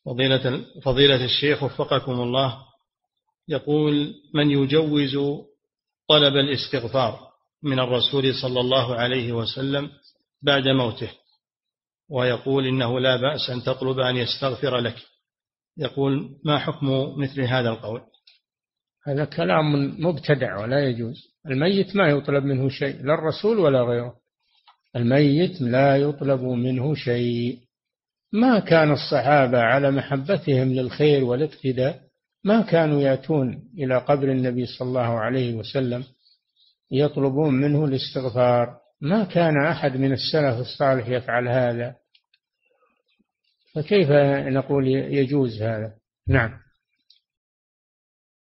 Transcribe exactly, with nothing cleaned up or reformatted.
فضيلة, فضيلة الشيخ وفقكم الله، يقول: من يجوز طلب الاستغفار من الرسول صلى الله عليه وسلم بعد موته، ويقول إنه لا بأس أن تطلب أن يستغفر لك، يقول: ما حكم مثل هذا القول؟ هذا كلام مبتدع ولا يجوز. الميت ما يطلب منه شيء، لا الرسول ولا غيره. الميت لا يطلب منه شيء. ما كان الصحابة على محبتهم للخير والاقتداء ما كانوا يأتون إلى قبر النبي صلى الله عليه وسلم يطلبون منه الاستغفار. ما كان أحد من السلف الصالح يفعل هذا، فكيف نقول يجوز هذا؟ نعم.